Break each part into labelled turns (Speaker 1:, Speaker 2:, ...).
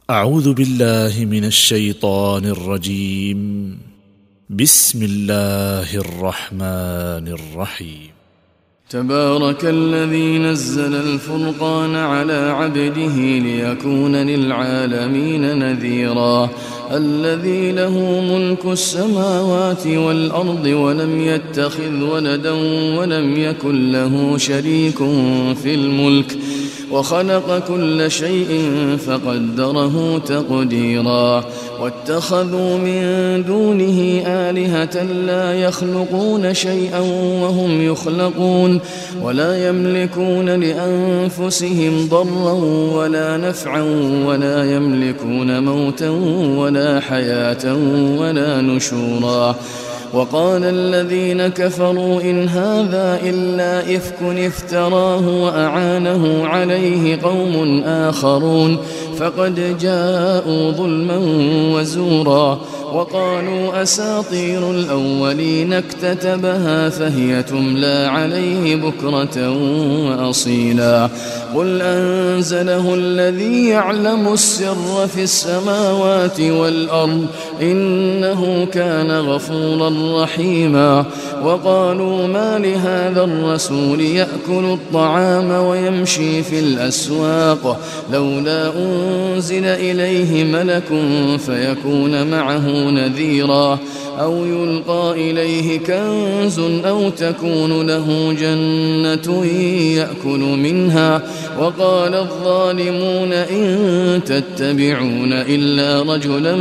Speaker 1: أعوذ بالله من الشيطان الرجيم. بسم الله الرحمن الرحيم.
Speaker 2: تبارك الذي نزل الفرقان على عبده ليكون للعالمين نذيرا. الذي له ملك السماوات والأرض ولم يتخذ ولدا ولم يكن له شريك في الملك وخلق كل شيء فقدره تقديرا. واتخذوا من دونه آلهة لا يخلقون شيئا وهم يخلقون ولا يملكون لأنفسهم ضرا ولا نفعا ولا يملكون موتا ولا حياة ولا نشورا. وقال الذين كفروا إن هذا إلا إفك افتراه وأعانه عليه قوم آخرون فقد جاءوا ظلما وزورا. وقالوا أساطير الأولين اكتتبها فهي تملى عليه بكرة وأصيلا. قل أنزله الذي يعلم السر في السماوات والأرض إنه كان غفورا رحيما. وقالوا ما لهذا الرسول يأكل الطعام ويمشي في الأسواق لولا أنزل إليه ملك فيكون معه نذيرا أو يلقى إليه كنز أو تكون له جنة يأكل منها. وقال الظالمون إن تتبعون إلا رجلا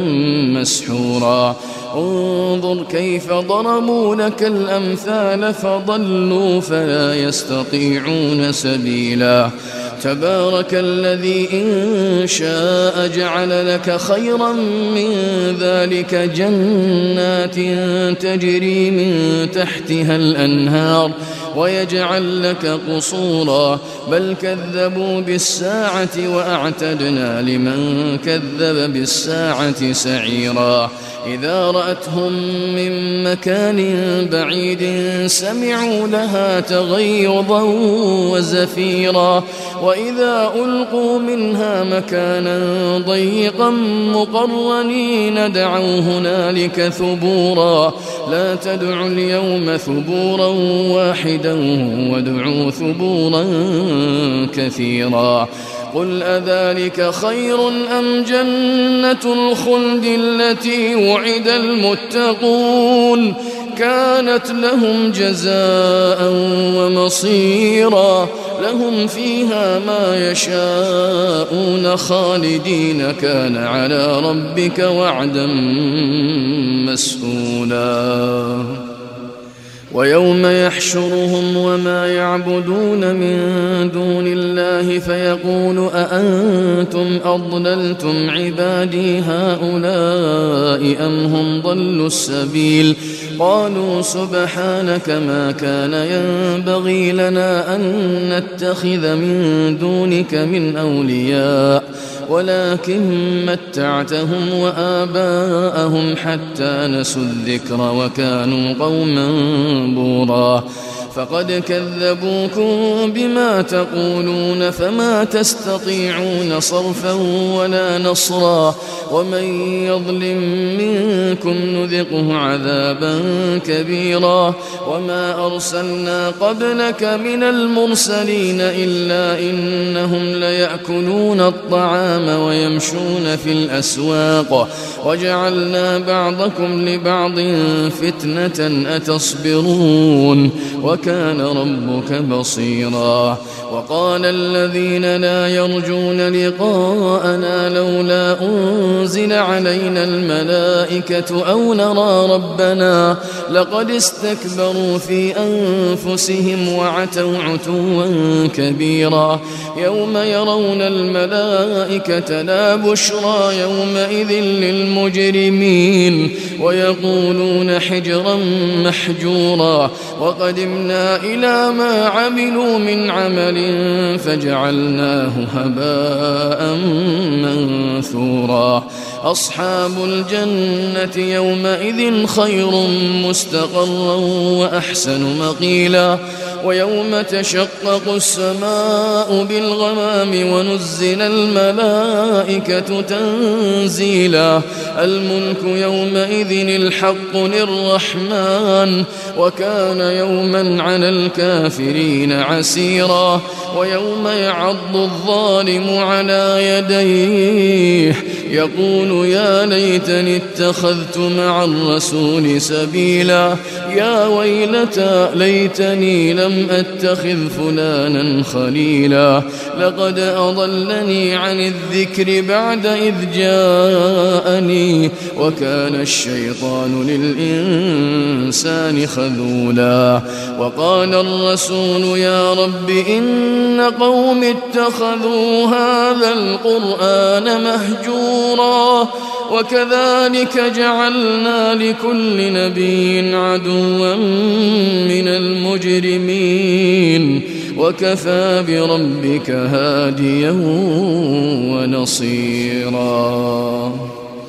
Speaker 2: مسحورا. انظر كيف ضربوا لك الأمثال فضلوا فلا يستطيعون سبيلا. تبارك الذي إن شاء جعل لك خيرا من ذلك جنات تجري من تحتها الأنهار ويجعل لك قصورا بل كذبوا بالساعة وأعتدنا لمن كذب بالساعة سعيرا. إذا رأتهم من مكان بعيد سمعوا لها تغيظا وزفيرا وإذا ألقوا منها مكانا ضيقا مقرنين دعوا هنالك ثبورا. لا تدعوا اليوم ثبورا واحدا وادعوا ثبورا كثيرا. قل أذلك خير أم جنة الخلد التي وعد المتقون كانت لهم جزاء ومصيرا. لهم فيها ما يشاءون خالدين كان على ربك وعدا مسئولا. ويوم يحشرهم وما يعبدون من دون الله فيقول أأنتم أضللتم عبادي هؤلاء أم هم ضلوا السبيل. قالوا سبحانك ما كان ينبغي لنا أن نتخذ من دونك من أولياء ولكن متعتهم وآباءهم حتى نسوا الذكر وكانوا قوما بورا. فقد كذبوكم بما تقولون فما تستطيعون صرفا ولا نصرا. ومن يظلم منكم نذقه عذابا كبيرا. وما أرسلنا قبلك من المرسلين إلا إنهم ليأكلون الطعام ويمشون في الأسواق وجعلنا بعضكم لبعض فتنة أتصبرون وكان ربك بصيرا. وقال الذين لا يرجون لقاءنا لولا أنزل علينا الملائكة أو نرى ربنا لقد استكبروا في أنفسهم وعتوا عتوا كبيرا. يوم يرون الملائكة لا بشرى يومئذ للمجرمين ويقولون حجرا محجورا. وقدمنا إلى ما عملوا من عمل فجعلناه هباء منثورا. أصحاب الجنة يومئذ خير مستقرا وأحسن مقيلا. ويوم تشقق السماء بالغمام ونزل الملائكة تنزيلا الملك يومئذ الحق للرحمن وكان يوما على الكافرين عسيرا ويوم يعض الظالم على يديه يقول يا ليتني اتخذت مع الرسول سبيلا يا ويلتى ليتني لم أتخذ فلانا خليلا لقد أضلني عن الذكر بعد إذ جاءني وكان الشيطان للإنسان خذولا وقال الرسول يا رب إن قوم اتخذوا هذا القرآن مهجورا وكذلك جعلنا لكل نبي عدوا من المجرمين وكفى بربك هاديا ونصيرا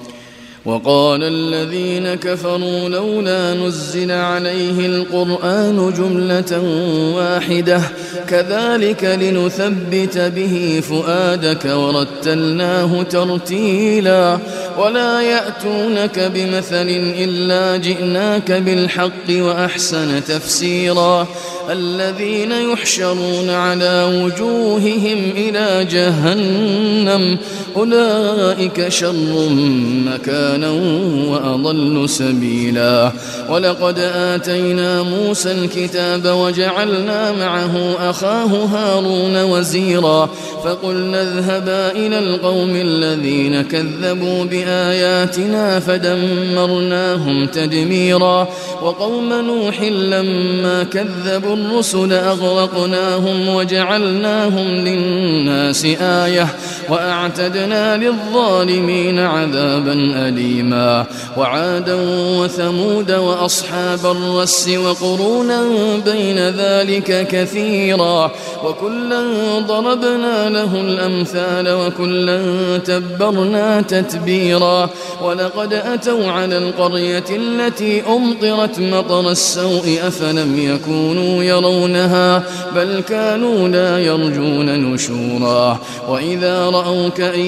Speaker 2: وقال الذين كفروا لولا نزل عليه القرآن جملة واحدة كذلك لنثبت به فؤادك ورتلناه ترتيلا ولا يأتونك بمثل إلا جئناك بالحق وأحسن تفسيرا الذين يحشرون على وجوههم إلى جهنم أولئك شر مكانا وأضل سبيلا ولقد آتينا موسى الكتاب وجعلنا معه أخاه هارون وزيرا فقلنا اذهبا إلى القوم الذين كذبوا بآياتنا فدمرناهم تدميرا وقوم نوح لما كذبوا الرسل أغرقناهم وجعلناهم للناس آية وأعتدنا للظالمين عذابا أليما وعادا وثمود وأصحاب الرس وقرونا بين ذلك كثيرا وكلا ضربنا له الأمثال وكلا تبرنا تتبيرا ولقد أتوا على القرية التي أمطرت مطر السوء أفلم يكونوا يرونها بل كانوا لا يرجون نشورا وإذا رأوك إن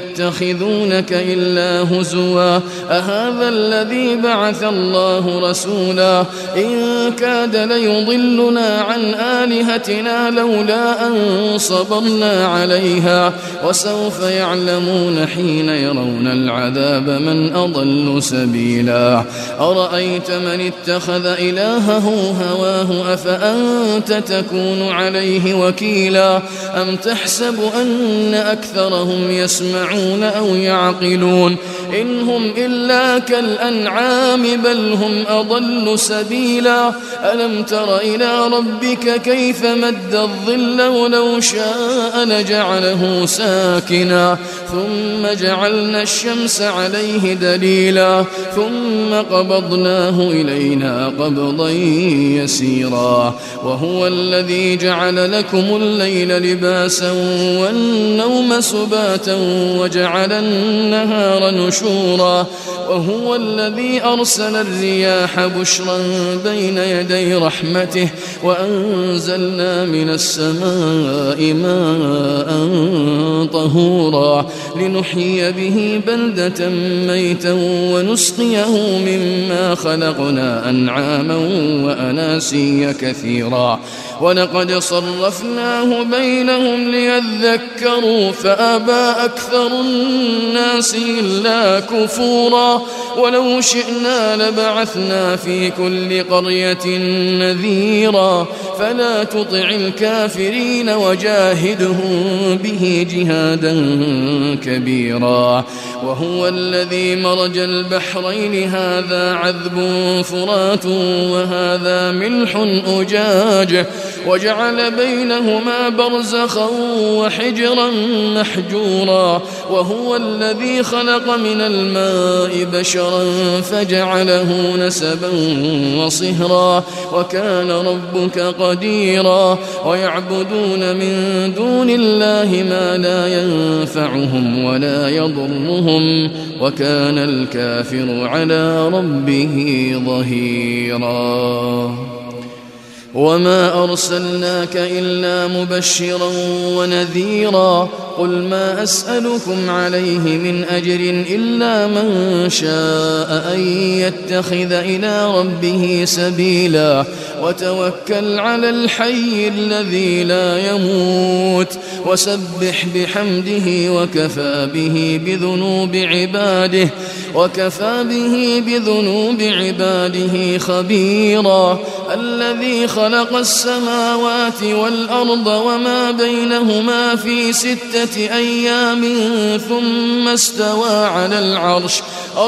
Speaker 2: يتخذونك إلا هزوا أهذا الذي بعث الله رسولا إن كاد ليضلنا عن آلهتنا لولا أن صبرنا عليها وسوف يعلمون حين يرون العذاب من أضل سبيلا أرأيت من اتخذ إلهه هواه أفأنت تكون عليه وكيلا أم تحسب أن أكثرهم يسمعون أو يعقلون إن هم إلا كالأنعام بل هم أضل سبيلا ألم تر إلى ربك كيف مد الظل ولو شاء لجعله ساكنا ثم جعلنا الشمس عليه دليلا ثم قبضناه إلينا قبضا يسيرا وهو الذي جعل لكم الليل لباسا والنوم سباتا وجعل النهار نشورا وهو الذي أرسل الرياح بشرا بين يدي رحمته وأنزلنا من السماء ماء طهورا لنحيي به بلدة ميتا ونسقيه مما خلقنا أنعاما وأناسيا كثيرا ولقد صرفناه بينهم ليذكروا فأبى أكثر الناس إلا كفورا ولو شئنا لبعثنا في كل قرية نذيرا فلا تطع الكافرين وجاهدهم به جهادا كبيرا وهو الذي مرج البحرين هذا عذب فرات وهذا ملح أجاج وجعل بينهما برزخا وحجرا محجورا وهو الذي خلق من الماء بشرا فجعله نسبا وصهرا وكان ربك قديرا ويعبدون من دون الله ما لا ينفعهم ولا يضرهم وكان الكافر على ربه ظهيرا وما أرسلناك إلا مبشرا ونذيرا قل ما أسألكم عليه من أجر إلا من شاء أن يتخذ إلى ربه سبيلا وتوكل على الحي الذي لا يموت وسبح بحمده وكفى به بذنوب عباده خبيرا الذي خلق السماوات والأرض وما بينهما في 6 أيام ثم استوى على العرش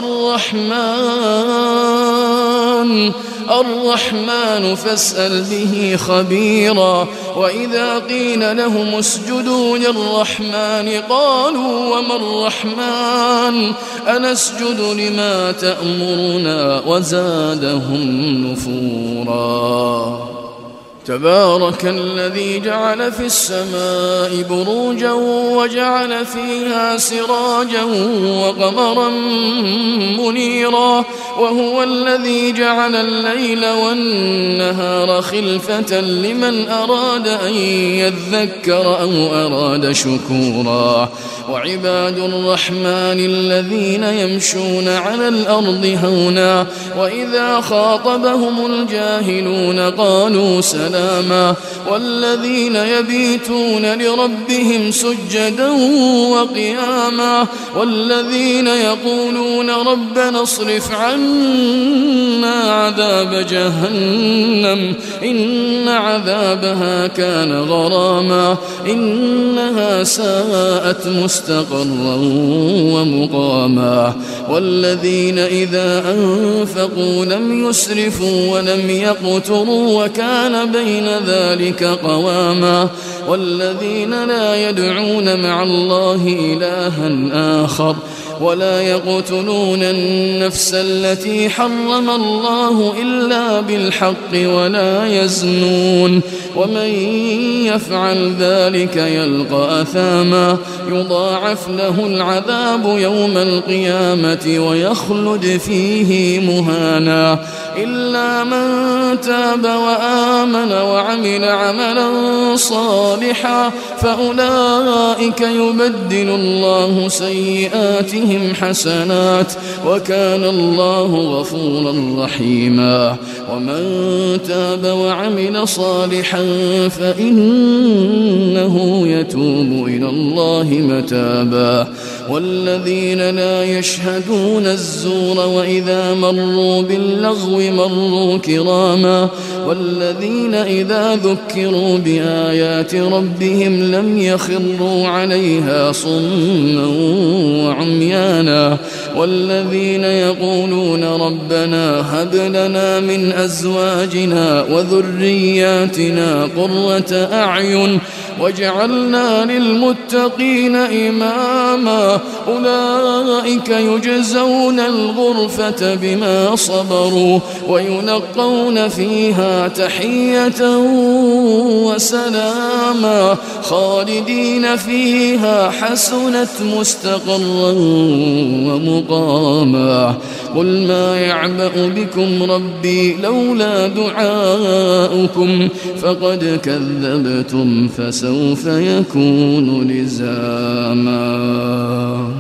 Speaker 2: الرحمن فاسأل به خبيرا وإذا قيل لهم اسجدوا للرحمن قالوا وما الرحمن أنسجد لما تأمرنا وزادهم نفورا تبارك الذي جعل في السماء بروجا وجعل فيها سراجا وقمرا منيرا وهو الذي جعل الليل والنهار خلفة لمن أراد أن يذكر أو أراد شكورا وعباد الرحمن الذين يمشون على الأرض هونا وإذا خاطبهم الجاهلون قالوا سلاما والذين يبيتون لربهم سجدا وقياما والذين يقولون ربنا اصرف عنا عذاب جهنم إن عذابها كان غراما إنها ساءت مستقرا ومقاما والذين إذا أنفقوا لم يسرفوا ولم يقتروا وكان بين ذلك قواما والذين لا يدعون مع الله إلها آخر ولا يقتلون النفس التي حرم الله إلا بالحق ولا يزنون ومن يفعل ذلك يلقى أثاما يضاعف له العذاب يوم القيامة ويخلد فيه مهانا إلا من تاب وآمن وعمل عملا صالحا فأولئك يبدل الله سيئاتهم حسنات وكان الله غفورا رحيما ومن تاب وعمل صالحا فإنه يتوب إلى الله متابا والذين لا يشهدون الزور وإذا مروا باللغو مروا كراما والذين إذا ذكروا بآيات ربهم لم يخروا عليها صما وعميانا والذين يقولون ربنا هب لنا من أزواجنا وذرياتنا قرة أعين واجعلنا للمتقين إماما أولئك يجزون الغرفة بما صبروا ويلقون فيها تحية وسلاما خالدين فيها حسنت مستقرا ومقاما قل ما يعبأ بكم ربي لولا دعاؤكم فقد كذبتم فسوف يكون لزاما